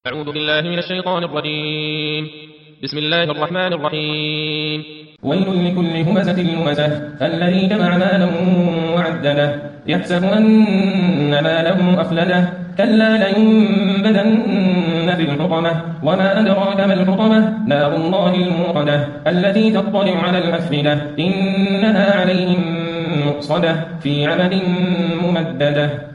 أعوذ بالله من الشيطان الرجيم. بسم الله الرحمن الرحيم. ويل لكل همزة لمزة الذي جمع مالا وعدده يحسب أن ماله أخلده كلا لينبذن في الحطمة وما أدراك ما الحطمة نار الله الموقدة التي تطلع على الأفئدة إنها عليهم مؤصدة في عمد ممددة.